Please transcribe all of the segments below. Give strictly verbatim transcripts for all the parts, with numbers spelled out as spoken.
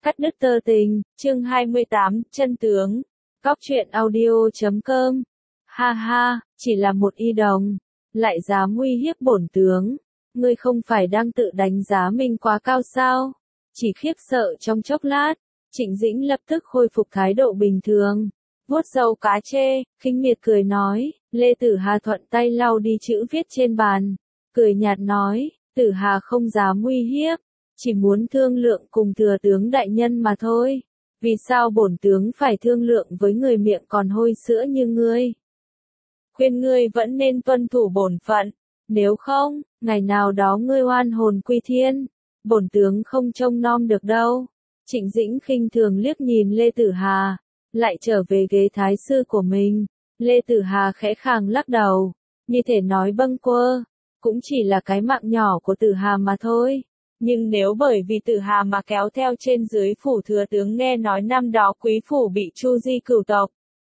Cắt đứt tơ tình, chương hai mươi tám, chân tướng. Góc truyện audio chấm com. Ha ha, chỉ là một y đồng, lại dám uy hiếp bổn tướng. Ngươi không phải đang tự đánh giá mình quá cao sao? Chỉ khiếp sợ trong chốc lát, Trịnh Dĩnh lập tức khôi phục thái độ bình thường. Vuốt râu cá chê, khinh miệt cười nói, Lê Tử Hà thuận tay lau đi chữ viết trên bàn. Cười nhạt nói, Tử Hà không dám uy hiếp, chỉ muốn thương lượng cùng thừa tướng đại nhân mà thôi. Vì sao bổn tướng phải thương lượng với người miệng còn hôi sữa như ngươi? Khuyên ngươi vẫn nên tuân thủ bổn phận, nếu không, ngày nào đó ngươi oan hồn quy thiên, bổn tướng không trông nom được đâu. Trịnh Dĩnh khinh thường liếc nhìn Lê Tử Hà, lại trở về ghế thái sư của mình. Lê Tử Hà khẽ khàng lắc đầu, như thể nói bâng quơ, cũng chỉ là cái mạng nhỏ của Tử Hà mà thôi. Nhưng nếu bởi vì Tử Hà mà kéo theo trên dưới phủ thừa tướng nghe nói năm đó quý phủ bị chu di cửu tộc.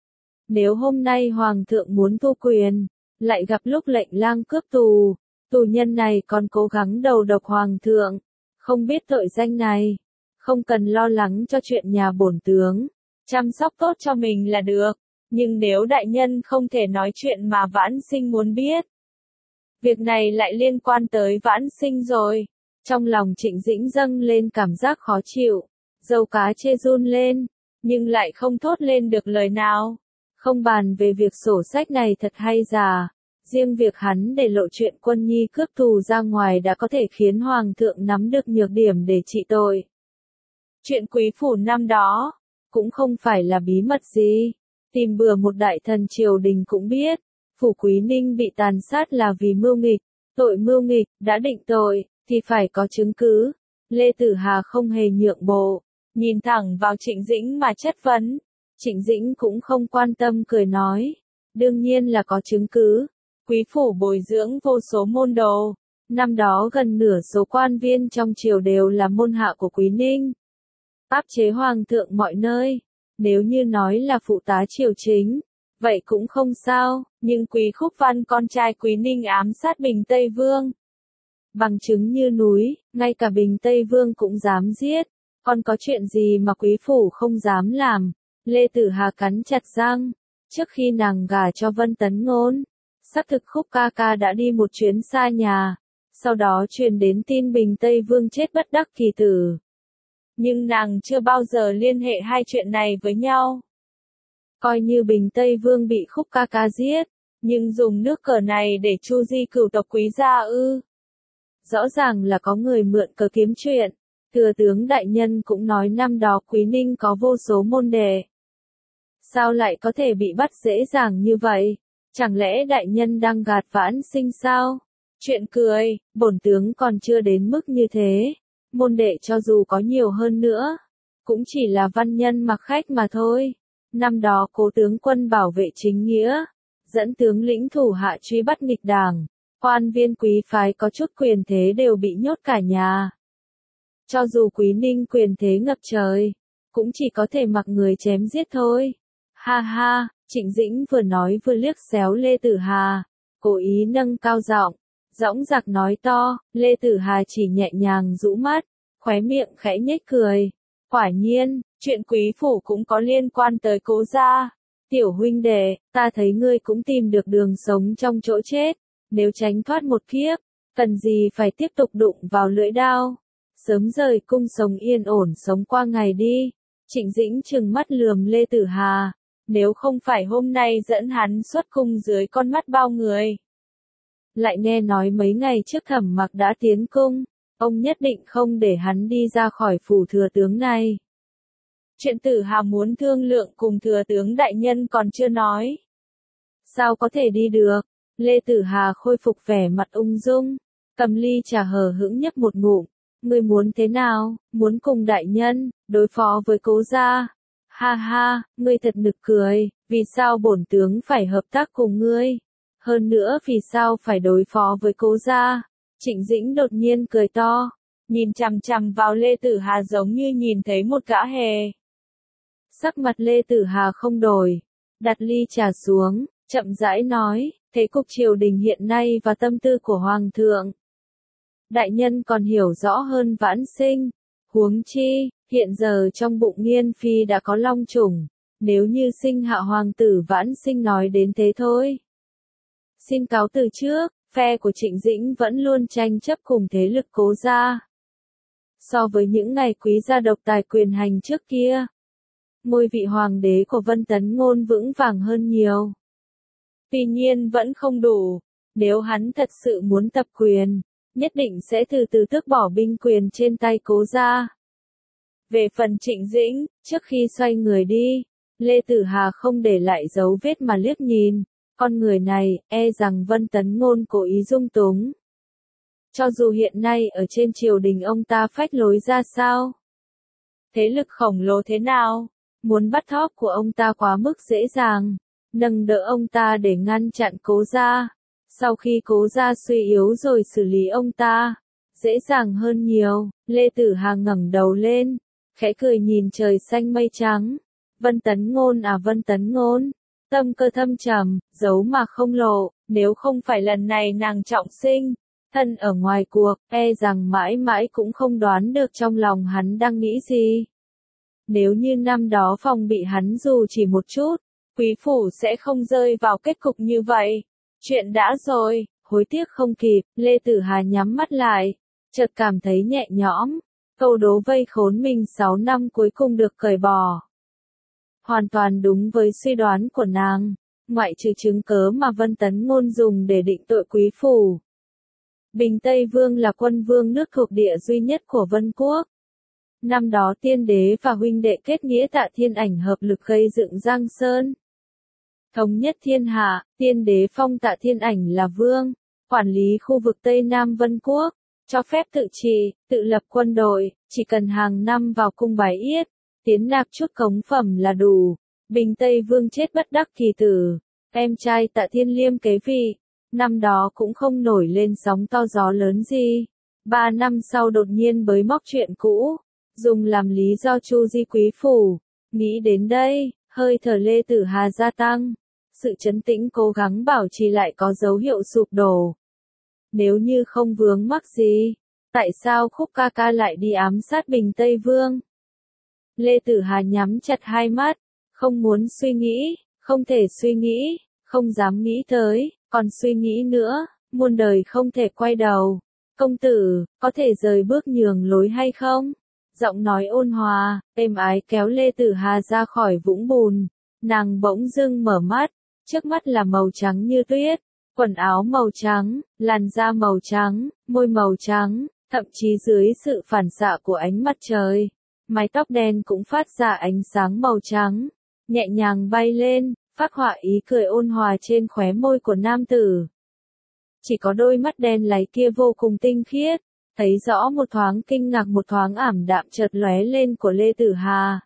Nếu hôm nay Hoàng thượng muốn thu quyền, lại gặp lúc lệnh lang cướp tù, tù nhân này còn cố gắng đầu độc Hoàng thượng, không biết tội danh này, không cần lo lắng cho chuyện nhà bổn tướng, chăm sóc tốt cho mình là được. Nhưng nếu đại nhân không thể nói chuyện mà Vãn Sinh muốn biết, việc này lại liên quan tới Vãn Sinh rồi. Trong lòng Trịnh Dĩnh dâng lên cảm giác khó chịu, râu cá chê run lên, nhưng lại không thốt lên được lời nào. Không bàn về việc sổ sách này thật hay giả, riêng việc hắn để lộ chuyện Quân Nhi cướp tù ra ngoài đã có thể khiến Hoàng thượng nắm được nhược điểm để trị tội. Chuyện quý phủ năm đó, cũng không phải là bí mật gì, tìm bừa một đại thần triều đình cũng biết, phủ Quý Ninh bị tàn sát là vì mưu nghịch, tội mưu nghịch, đã định tội, thì phải có chứng cứ. Lê Tử Hà không hề nhượng bộ, nhìn thẳng vào Trịnh Dĩnh mà chất vấn. Trịnh Dĩnh cũng không quan tâm cười nói, đương nhiên là có chứng cứ. Quý phủ bồi dưỡng vô số môn đồ, năm đó gần nửa số quan viên trong triều đều là môn hạ của Quý Ninh. Áp chế Hoàng thượng mọi nơi, nếu như nói là phụ tá triều chính, vậy cũng không sao, nhưng Quý Khúc Văn con trai Quý Ninh ám sát Bình Tây Vương. Bằng chứng như núi, ngay cả Bình Tây Vương cũng dám giết, còn có chuyện gì mà quý phủ không dám làm? Lê Tử Hà cắn chặt răng, trước khi nàng gả cho Vân Tấn Ngôn, xác thực Khúc ca ca đã đi một chuyến xa nhà, sau đó truyền đến tin Bình Tây Vương chết bất đắc kỳ tử. Nhưng nàng chưa bao giờ liên hệ hai chuyện này với nhau. Coi như Bình Tây Vương bị Khúc ca ca giết, nhưng dùng nước cờ này để chu di cửu tộc Quý gia ư? Rõ ràng là có người mượn cờ kiếm chuyện. Thừa tướng đại nhân cũng nói năm đó Quý Ninh có vô số môn đệ. Sao lại có thể bị bắt dễ dàng như vậy? Chẳng lẽ đại nhân đang gạt Vãn Sinh sao? Chuyện cười, bổn tướng còn chưa đến mức như thế. Môn đệ cho dù có nhiều hơn nữa, cũng chỉ là văn nhân mặc khách mà thôi. Năm đó Cố tướng quân bảo vệ chính nghĩa, dẫn tướng lĩnh thủ hạ truy bắt nghịch đảng. Quan viên quý phái có chút quyền thế đều bị nhốt cả nhà. Cho dù Quý Ninh quyền thế ngập trời, cũng chỉ có thể mặc người chém giết thôi. Ha ha, Trịnh Dĩnh vừa nói vừa liếc xéo Lê Tử Hà, cố ý nâng cao giọng, dõng dạc nói to. Lê Tử Hà chỉ nhẹ nhàng rũ mắt, khóe miệng khẽ nhếch cười. Quả nhiên, chuyện quý phủ cũng có liên quan tới Cố gia. Tiểu huynh đệ, ta thấy ngươi cũng tìm được đường sống trong chỗ chết. Nếu tránh thoát một kiếp, cần gì phải tiếp tục đụng vào lưỡi đao. Sớm rời cung sống yên ổn sống qua ngày đi. Trịnh Dĩnh trừng mắt lườm Lê Tử Hà, nếu không phải hôm nay dẫn hắn xuất cung dưới con mắt bao người. Lại nghe nói mấy ngày trước Thẩm Mặc đã tiến cung, ông nhất định không để hắn đi ra khỏi phủ thừa tướng này. Chuyện Tử Hà muốn thương lượng cùng thừa tướng đại nhân còn chưa nói. Sao có thể đi được? Lê Tử Hà khôi phục vẻ mặt ung dung, cầm ly trà hờ hững nhấp một ngụm. Ngươi muốn thế nào? Muốn cùng đại nhân đối phó với Cố gia? Ha ha, ngươi thật nực cười, vì sao bổn tướng phải hợp tác cùng ngươi? Hơn nữa vì sao phải đối phó với Cố gia? Trịnh Dĩnh đột nhiên cười to, nhìn chằm chằm vào Lê Tử Hà giống như nhìn thấy một gã hề. Sắc mặt Lê Tử Hà không đổi, đặt ly trà xuống, chậm rãi nói, thế cục triều đình hiện nay và tâm tư của Hoàng thượng. Đại nhân còn hiểu rõ hơn Vãn Sinh, huống chi, Hiện giờ trong bụng Nghiên Phi đã có long trùng, nếu như sinh hạ hoàng tử vãn sinh nói đến thế thôi. Xin cáo từ trước, phe của Trịnh Dĩnh vẫn luôn tranh chấp cùng thế lực Cố gia. So với những ngày quý gia độc tài quyền hành trước kia, ngôi vị hoàng đế của Vân Tấn Ngôn vững vàng hơn nhiều. Tuy nhiên vẫn không đủ, nếu hắn thật sự muốn tập quyền, nhất định sẽ từ từ tước bỏ binh quyền trên tay Cố gia. Về phần Trịnh Dĩnh, trước khi xoay người đi, Lê Tử Hà không để lại dấu vết mà liếc nhìn, con người này, e rằng Vân Tấn Ngôn cố ý dung túng. Cho dù hiện nay ở trên triều đình ông ta phách lối ra sao, thế lực khổng lồ thế nào, muốn bắt thóp của ông ta quá mức dễ dàng, nâng đỡ ông ta để ngăn chặn Cố gia. Sau khi Cố gia suy yếu rồi xử lý ông ta, dễ dàng hơn nhiều. Lê Tử Hà ngẩng đầu lên, khẽ cười nhìn trời xanh mây trắng. Vân Tấn Ngôn à Vân Tấn Ngôn, tâm cơ thâm trầm, giấu mà không lộ, nếu không phải lần này nàng trọng sinh, thân ở ngoài cuộc, e rằng mãi mãi cũng không đoán được trong lòng hắn đang nghĩ gì. Nếu như năm đó phòng bị hắn dù chỉ một chút, quý phủ sẽ không rơi vào kết cục như vậy. Chuyện đã rồi, hối tiếc không kịp. Lê Tử Hà nhắm mắt lại, chợt cảm thấy nhẹ nhõm, câu đố vây khốn mình sáu năm cuối cùng được cởi bỏ. Hoàn toàn đúng với suy đoán của nàng, ngoại trừ chứng cớ mà Vân Tấn Ngôn dùng để định tội quý phủ. Bình Tây Vương là quân vương nước thuộc địa duy nhất của Vân Quốc. Năm đó tiên đế và huynh đệ kết nghĩa Tạ Thiên Ảnh hợp lực gây dựng Giang Sơn. Thống nhất thiên hạ, tiên đế phong Tạ Thiên Ảnh là vương, quản lý khu vực Tây Nam Vân Quốc, cho phép tự trị, tự lập quân đội, chỉ cần hàng năm vào cung bái yết, tiến nạp chút cống phẩm là đủ. Bình Tây Vương chết bất đắc kỳ tử, em trai Tạ Thiên Liêm kế vị, năm đó cũng không nổi lên sóng to gió lớn gì. Ba năm sau đột nhiên bới móc chuyện cũ, dùng làm lý do chu di quý phủ. Nghĩ đến đây, hơi thở Lê Tử Hà gia tăng, sự trấn tĩnh cố gắng bảo trì lại có dấu hiệu sụp đổ. Nếu như không vướng mắc gì, tại sao Khúc ca ca lại đi ám sát Bình Tây Vương? Lê Tử Hà nhắm chặt hai mắt, không muốn suy nghĩ, không thể suy nghĩ, không dám nghĩ tới, còn suy nghĩ nữa, muôn đời không thể quay đầu. Công tử, có thể rời bước nhường lối hay không? Giọng nói ôn hòa, êm ái kéo Lê Tử Hà ra khỏi vũng bùn. Nàng bỗng dưng mở mắt, trước mắt là màu trắng như tuyết, quần áo màu trắng, làn da màu trắng, môi màu trắng, thậm chí dưới sự phản xạ của ánh mặt trời, mái tóc đen cũng phát ra ánh sáng màu trắng, nhẹ nhàng bay lên, phác họa ý cười ôn hòa trên khóe môi của nam tử. Chỉ có đôi mắt đen láy kia vô cùng tinh khiết, thấy rõ một thoáng kinh ngạc một thoáng ảm đạm chợt lóe lên của Lê Tử Hà.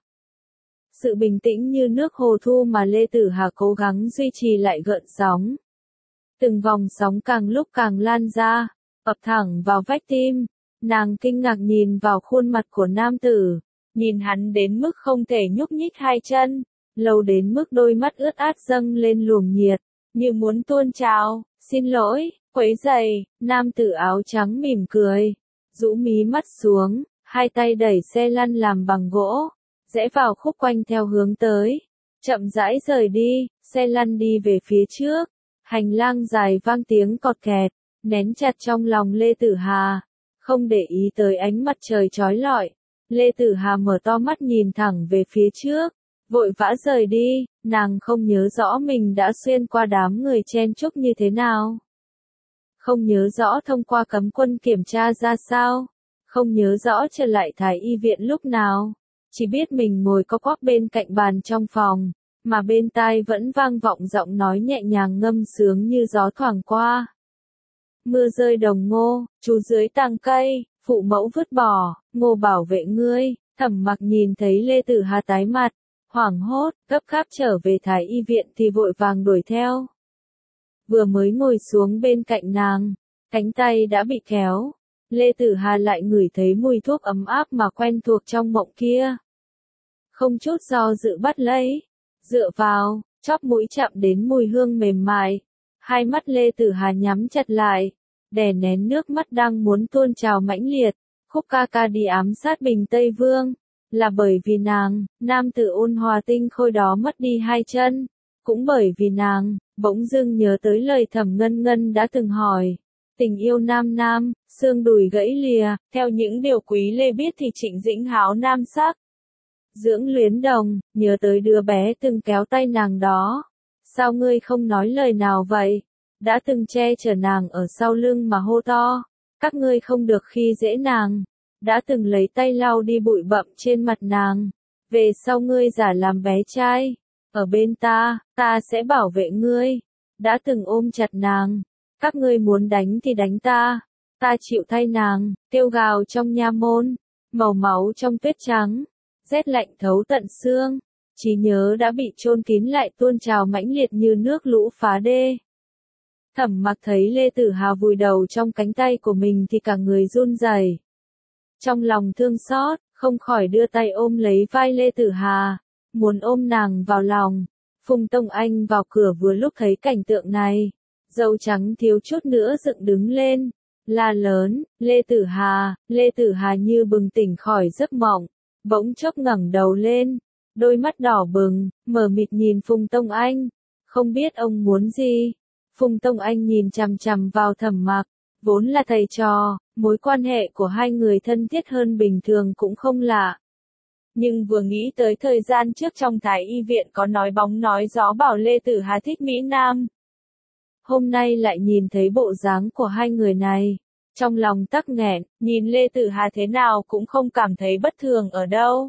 Sự bình tĩnh như nước hồ thu mà Lê Tử Hà cố gắng duy trì lại gợn sóng. Từng vòng sóng càng lúc càng lan ra, ập thẳng vào vách tim. Nàng kinh ngạc nhìn vào khuôn mặt của nam tử, nhìn hắn đến mức không thể nhúc nhích hai chân, lâu đến mức đôi mắt ướt át dâng lên luồng nhiệt, như muốn tuôn trào. Xin lỗi, quấy rầy. Nam tử áo trắng mỉm cười, rũ mí mắt xuống, hai tay đẩy xe lăn làm bằng gỗ, rẽ vào khúc quanh theo hướng tới, chậm rãi rời đi. Xe lăn đi về phía trước, hành lang dài vang tiếng cọt kẹt, nén chặt trong lòng Lê Tử Hà, không để ý tới ánh mặt trời chói lọi. Lê Tử Hà mở to mắt nhìn thẳng về phía trước, vội vã rời đi. Nàng không nhớ rõ mình đã xuyên qua đám người chen chúc như thế nào, không nhớ rõ thông qua cấm quân kiểm tra ra sao, không nhớ rõ trở lại thái y viện lúc nào, chỉ biết mình ngồi co quắp bên cạnh bàn trong phòng, mà bên tai vẫn vang vọng giọng nói nhẹ nhàng ngâm sướng như gió thoảng qua. Mưa rơi đồng ngô, chú dưới tàng cây, phụ mẫu vứt bỏ, ngô bảo vệ ngươi. Thẩm Mặc nhìn thấy Lê Tử Hà tái mặt, hoảng hốt, gấp gáp trở về thái y viện thì vội vàng đuổi theo. Vừa mới ngồi xuống bên cạnh nàng, cánh tay đã bị kéo. Lê Tử Hà lại ngửi thấy mùi thuốc ấm áp mà quen thuộc trong mộng kia. Không chút do dự bắt lấy, dựa vào, chóp mũi chạm đến mùi hương mềm mại. Hai mắt Lê Tử Hà nhắm chặt lại, đè nén nước mắt đang muốn tuôn trào mãnh liệt. Khúc ca ca đi ám sát Bình Tây Vương, là bởi vì nàng, nam tử ôn hòa tinh khôi đó mất đi hai chân, cũng bởi vì nàng, bỗng dưng nhớ tới lời Thẩm Ngân Ngân đã từng hỏi. Tình yêu nam nam, xương đùi gãy lìa, theo những điều Quý Lê biết thì Trịnh Dĩnh Háo nam sắc. Dưỡng luyến đồng, nhớ tới đứa bé từng kéo tay nàng đó. Sao ngươi không nói lời nào vậy? Đã từng che chở nàng ở sau lưng mà hô to. Các ngươi không được khi dễ nàng. Đã từng lấy tay lau đi bụi bặm trên mặt nàng. Về sau ngươi giả làm bé trai. Ở bên ta, ta sẽ bảo vệ ngươi. Đã từng ôm chặt nàng. Các ngươi muốn đánh thì đánh ta. Ta chịu thay nàng, kêu gào trong nha môn. Màu máu trong tuyết trắng. Rét lạnh thấu tận xương. Trí nhớ đã bị chôn kín lại tuôn trào mãnh liệt như nước lũ phá đê. Thẩm Mặc thấy Lê Tử Hà vùi đầu trong cánh tay của mình thì cả người run rẩy. Trong lòng thương xót, không khỏi đưa tay ôm lấy vai Lê Tử Hà, muốn ôm nàng vào lòng. Phùng Tông Anh vào cửa vừa lúc thấy cảnh tượng này, râu trắng thiếu chút nữa dựng đứng lên, la lớn, Lê Tử Hà, Lê Tử Hà như bừng tỉnh khỏi giấc mộng, bỗng chốc ngẩng đầu lên, đôi mắt đỏ bừng, mờ mịt nhìn Phùng Tông Anh, không biết ông muốn gì. Phùng Tông Anh nhìn chằm chằm vào Thẩm Mặc, vốn là thầy trò, mối quan hệ của hai người thân thiết hơn bình thường cũng không lạ. Nhưng vừa nghĩ tới thời gian trước trong Thái Y viện có nói bóng nói gió bảo Lê Tử Hà thích Mỹ Nam. Hôm nay lại nhìn thấy bộ dáng của hai người này. Trong lòng tắc nghẹn, nhìn Lê Tử Hà thế nào cũng không cảm thấy bất thường ở đâu.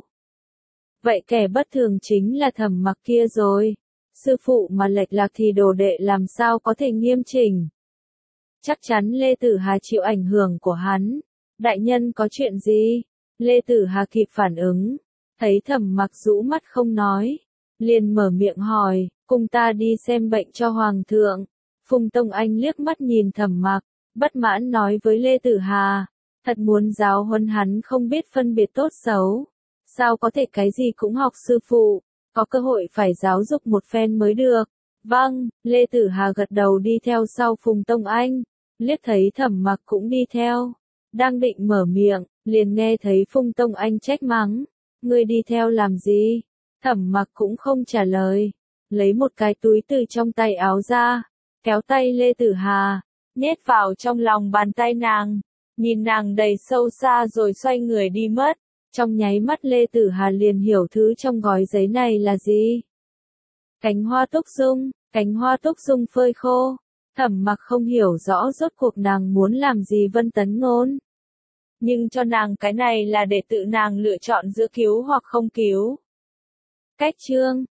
Vậy kẻ bất thường chính là Thẩm Mặc kia rồi. Sư phụ mà lệch lạc thì đồ đệ làm sao có thể nghiêm chỉnh. Chắc chắn Lê Tử Hà chịu ảnh hưởng của hắn. Đại nhân có chuyện gì? Lê Tử Hà kịp phản ứng. Thấy Thẩm Mặc rũ mắt không nói. Liền mở miệng hỏi, cùng ta đi xem bệnh cho Hoàng thượng. Phùng Tông Anh liếc mắt nhìn Thẩm Mặc, bất mãn nói với Lê Tử Hà. Thật muốn giáo huấn hắn không biết phân biệt tốt xấu. Sao có thể cái gì cũng học sư phụ. Có cơ hội phải giáo dục một phen mới được. Vâng, Lê Tử Hà gật đầu đi theo sau Phùng Tông Anh. Liếc thấy Thẩm Mặc cũng đi theo. Đang định mở miệng, liền nghe thấy Phùng Tông Anh trách mắng. Ngươi đi theo làm gì? Thẩm Mặc cũng không trả lời. Lấy một cái túi từ trong tay áo ra. Kéo tay Lê Tử Hà. Nhét vào trong lòng bàn tay nàng. Nhìn nàng đầy sâu xa rồi xoay người đi mất. Trong nháy mắt Lê Tử Hà liền hiểu thứ trong gói giấy này là gì. Cánh hoa túc dung, cánh hoa túc dung phơi khô. Thẩm Mặc không hiểu rõ rốt cuộc nàng muốn làm gì Vân Tấn Ngôn. Nhưng cho nàng cái này là để tự nàng lựa chọn giữa cứu hoặc không cứu. Cách chương